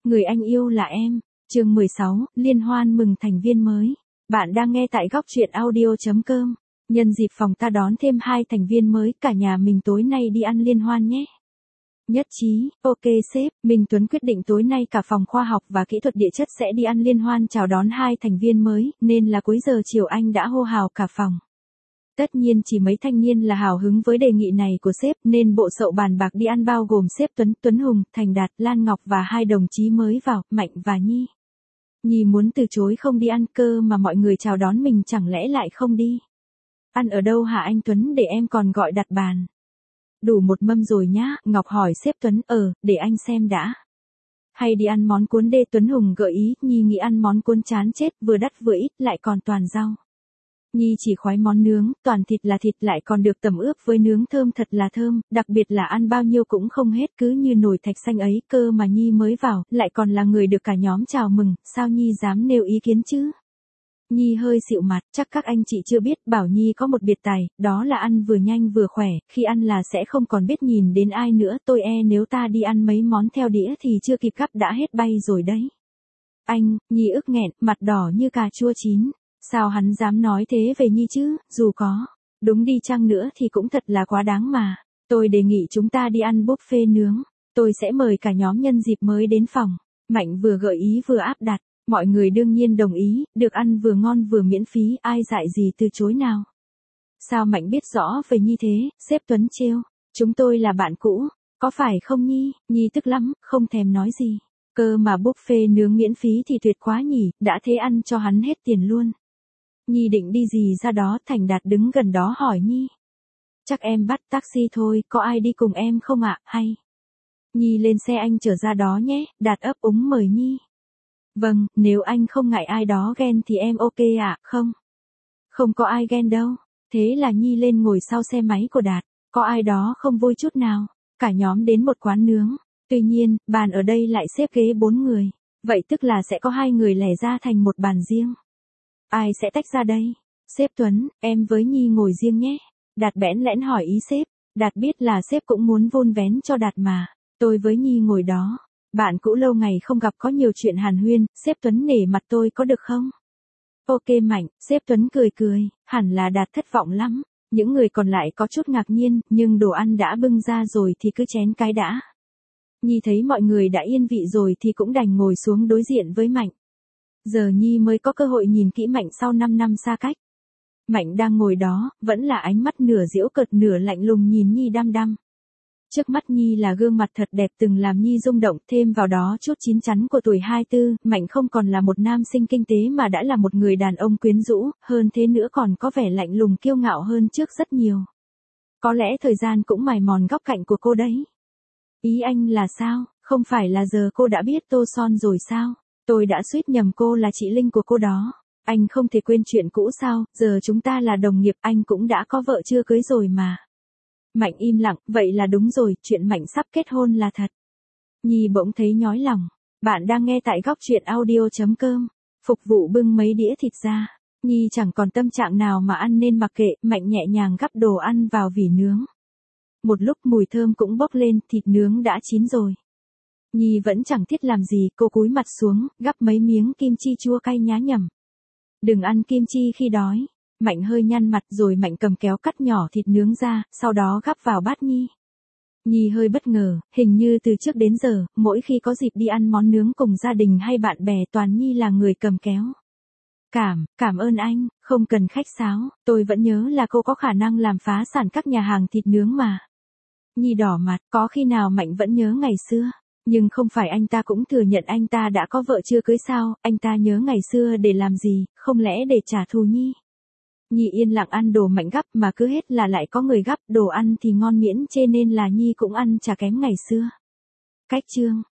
Người anh yêu là em. Chương 16, liên hoan mừng thành viên mới. Bạn đang nghe tại góc truyện audio.com. Nhân dịp phòng ta đón thêm 2 thành viên mới, cả nhà mình tối nay đi ăn liên hoan nhé. Nhất trí, ok sếp, Minh Tuấn quyết định tối nay cả phòng khoa học và kỹ thuật địa chất sẽ đi ăn liên hoan chào đón 2 thành viên mới, nên là cuối giờ chiều anh đã hô hào cả phòng. Tất nhiên chỉ mấy thanh niên là hào hứng với đề nghị này của sếp, nên bộ sậu bàn bạc đi ăn bao gồm sếp Tuấn Hùng, Thành Đạt, Lan Ngọc và 2 đồng chí mới vào, Mạnh và Nhi. Nhi muốn từ chối không đi ăn cơ mà mọi người chào đón mình chẳng lẽ lại không đi. Ăn ở đâu hả anh Tuấn, để em còn gọi đặt bàn. Đủ một mâm rồi nhá, Ngọc hỏi sếp Tuấn, để anh xem đã. Hay đi ăn món cuốn đê, Tuấn Hùng gợi ý, Nhi nghĩ ăn món cuốn chán chết, vừa đắt vừa ít, lại còn toàn rau. Nhi chỉ khoái món nướng, toàn thịt là thịt lại còn được tẩm ướp với nướng thơm thật là thơm, đặc biệt là ăn bao nhiêu cũng không hết, cứ như nồi thạch xanh ấy, cơ mà Nhi mới vào, lại còn là người được cả nhóm chào mừng, sao Nhi dám nêu ý kiến chứ? Nhi hơi xịu mặt, chắc các anh chị chưa biết, bảo Nhi có một biệt tài, đó là ăn vừa nhanh vừa khỏe, khi ăn là sẽ không còn biết nhìn đến ai nữa, tôi nếu ta đi ăn mấy món theo đĩa thì chưa kịp gắp đã hết bay rồi đấy. Anh, Nhi ức nghẹn, mặt đỏ như cà chua chín. Sao hắn dám nói thế về Nhi chứ, dù có đúng đi chăng nữa thì cũng thật là quá đáng mà. Tôi đề nghị chúng ta đi ăn buffet nướng. Tôi sẽ mời cả nhóm nhân dịp mới đến phòng. Mạnh vừa gợi ý vừa áp đặt. Mọi người đương nhiên đồng ý, được ăn vừa ngon vừa miễn phí, ai dại gì từ chối nào. Sao Mạnh biết rõ về Nhi thế, sếp Tuấn trêu. Chúng tôi là bạn cũ, có phải không Nhi? Nhi tức lắm, không thèm nói gì. Cơ mà buffet nướng miễn phí thì tuyệt quá nhỉ, đã thế ăn cho hắn hết tiền luôn. Nhi định đi gì ra đó, Thành Đạt đứng gần đó hỏi Nhi. Chắc em bắt taxi thôi, có ai đi cùng em không ạ, hay? Nhi lên xe anh chở ra đó nhé, Đạt ấp úng mời Nhi. Vâng, nếu anh không ngại ai đó ghen thì em ok ạ, không? Không có ai ghen đâu. Thế là Nhi lên ngồi sau xe máy của Đạt, có ai đó không vui chút nào. Cả nhóm đến một quán nướng, tuy nhiên, bàn ở đây lại xếp ghế 4 người. Vậy tức là sẽ có 2 người lẻ ra thành một bàn riêng. Ai sẽ tách ra đây? Sếp Tuấn, em với Nhi ngồi riêng nhé. Đạt bẽn lẽn hỏi ý sếp. Đạt biết là sếp cũng muốn vun vén cho Đạt mà. Tôi với Nhi ngồi đó. Bạn cũ lâu ngày không gặp có nhiều chuyện hàn huyên, sếp Tuấn nể mặt tôi có được không? Ok Mạnh, sếp Tuấn cười, hẳn là Đạt thất vọng lắm. Những người còn lại có chút ngạc nhiên, nhưng đồ ăn đã bưng ra rồi thì cứ chén cái đã. Nhi thấy mọi người đã yên vị rồi thì cũng đành ngồi xuống đối diện với Mạnh. Giờ Nhi mới có cơ hội nhìn kỹ Mạnh sau 5 năm xa cách. Mạnh đang ngồi đó, vẫn là ánh mắt nửa giễu cợt nửa lạnh lùng nhìn Nhi đăm đăm. Trước mắt Nhi là gương mặt thật đẹp từng làm Nhi rung động, thêm vào đó chút chín chắn của tuổi 24, Mạnh không còn là một nam sinh kinh tế mà đã là một người đàn ông quyến rũ, hơn thế nữa còn có vẻ lạnh lùng kiêu ngạo hơn trước rất nhiều. Có lẽ thời gian cũng mài mòn góc cạnh của cô đấy. Ý anh là sao, không phải là giờ cô đã biết tô son rồi sao? Tôi đã suýt nhầm cô là chị Linh của cô đó. Anh không thể quên chuyện cũ sao, giờ chúng ta là đồng nghiệp, anh cũng đã có vợ chưa cưới rồi mà. Mạnh im lặng, vậy là đúng rồi, chuyện Mạnh sắp kết hôn là thật. Nhi bỗng thấy nhói lòng. Bạn đang nghe tại góc truyện audio.com. Phục vụ bưng mấy đĩa thịt ra. Nhi chẳng còn tâm trạng nào mà ăn nên mặc kệ, Mạnh nhẹ nhàng gắp đồ ăn vào vỉ nướng. Một lúc mùi thơm cũng bốc lên, thịt nướng đã chín rồi. Nhi vẫn chẳng thiết làm gì, cô cúi mặt xuống, gắp mấy miếng kim chi chua cay nhá nhầm. Đừng ăn kim chi khi đói. Mạnh hơi nhăn mặt rồi Mạnh cầm kéo cắt nhỏ thịt nướng ra, sau đó gắp vào bát Nhi. Nhi hơi bất ngờ, hình như từ trước đến giờ, mỗi khi có dịp đi ăn món nướng cùng gia đình hay bạn bè toàn Nhi là người cầm kéo. Cảm ơn anh, không cần khách sáo, tôi vẫn nhớ là cô có khả năng làm phá sản các nhà hàng thịt nướng mà. Nhi đỏ mặt, có khi nào Mạnh vẫn nhớ ngày xưa? Nhưng không phải anh ta cũng thừa nhận anh ta đã có vợ chưa cưới sao, anh ta nhớ ngày xưa để làm gì, không lẽ để trả thù Nhi? Nhi yên lặng ăn đồ Mạnh gắp mà cứ hết là lại có người gắp, đồ ăn thì ngon miễn chê nên là Nhi cũng ăn chả kém ngày xưa. Cách chương